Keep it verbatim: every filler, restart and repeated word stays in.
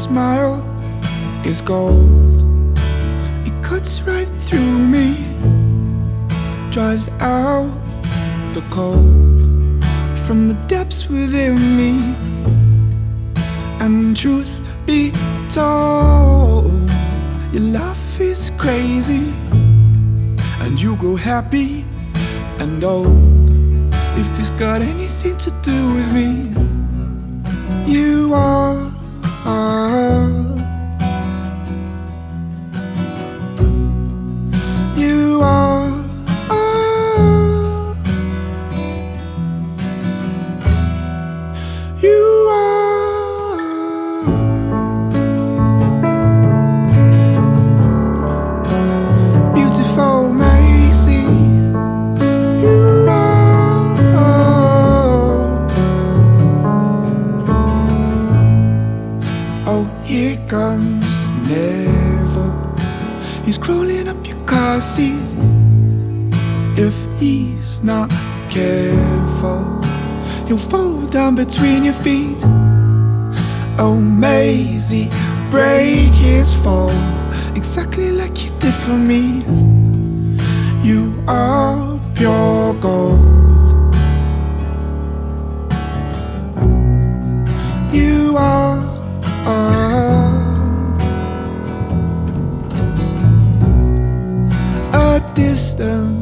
smile is gold. It cuts right through me, drives out the cold from the depths within me. And truth be told, your laugh is crazy, and you grow happy and old. If it's got anything to do with me, you are, you are, you are beautiful, Macy. You are. Oh, here comes Neville. He's crawling up your car seat. If he's not careful, he'll fall down between your feet. Oh, Maisie, break his fall, exactly like you did for me. You are pure gold. You are, a distant